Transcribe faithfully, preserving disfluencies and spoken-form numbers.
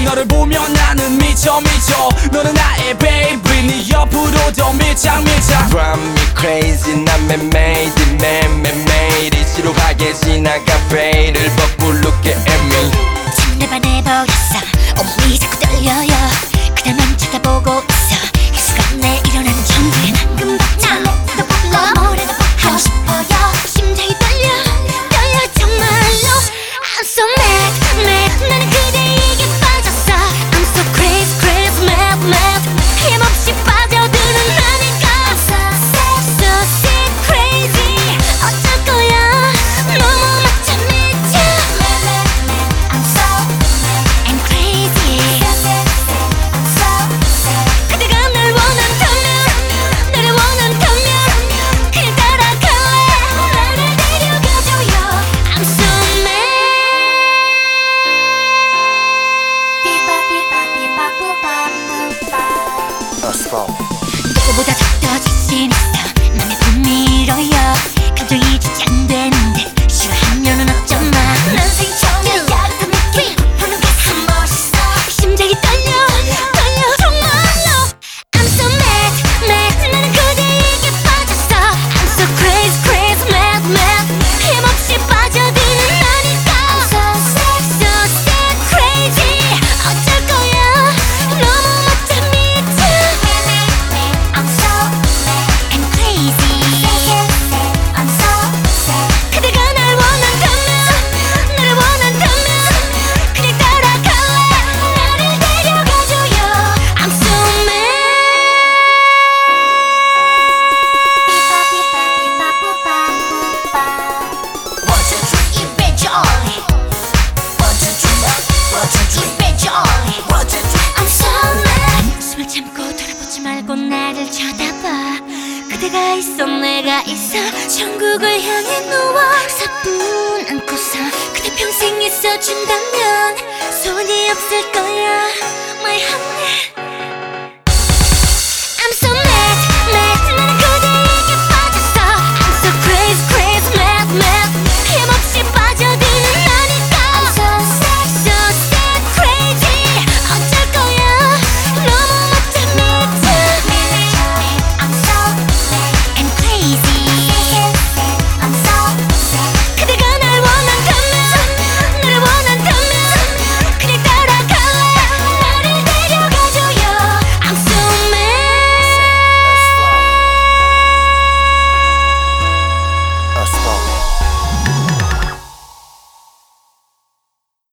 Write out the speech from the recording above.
너를 보면 나는 미쳐 미쳐 너는 나의 baby 네 옆으로 더 밀착 밀착 Drive me crazy 난 man-made man-made 이치로하게 지나가 베일을 벗고 look at me 첫날 반해보겠어 온몸이 자꾸 떨려요 그대만 쳐다보고 있어 이 순간에 일어나는 전부엔 금박처럼 불러 뭐라도 하고 싶어요 심장이 떨려 떨려 정말로 I'm so mad mad 나는 그대에게 빠졌어 I'm so crazy crazy mad mad 하염없이 빠져드는 나니까 So sick so sick crazy 어쩔 거야 너무 맞춰 미쳐 I'm so mad and crazy I'm so sick 그대가 날 원한다면 나를 원한다면 그냥 따라갈래 나를 데려가줘요 I'm so mad Let's go 누구보다 더 자신 있어 맘에 불밀어요 감정이 주지 안 되는데 싫어하면은 어쩌나 난 생처럼 야릇한 느낌 보는 가슴 멋있어 심장이 떨려 떨려 정말로 I'm so mad mad 나는 그대에게 빠졌어 I'm so crazy crazy mad mad 힘없이 빠져드는 나니까 I'm so sick so sick crazy 어쩔 거야 너무 멋져 미쳐 I'm so mad and crazy I'm so sick 그대가 날 원한다면 나를 원한다면 그냥 따라갈래 나를 데려가줘요 I'm so mad One two three 입에 joy One two three One two three 입에 joy One two three I'm so mad 숨을 참고 돌아보지 말고 나를 쳐다봐 그대가 있어 내가 있어 천국을 향해 누워 사뿐 안고서 그대 평생 있어준다면 소원이 없을 거야 My honey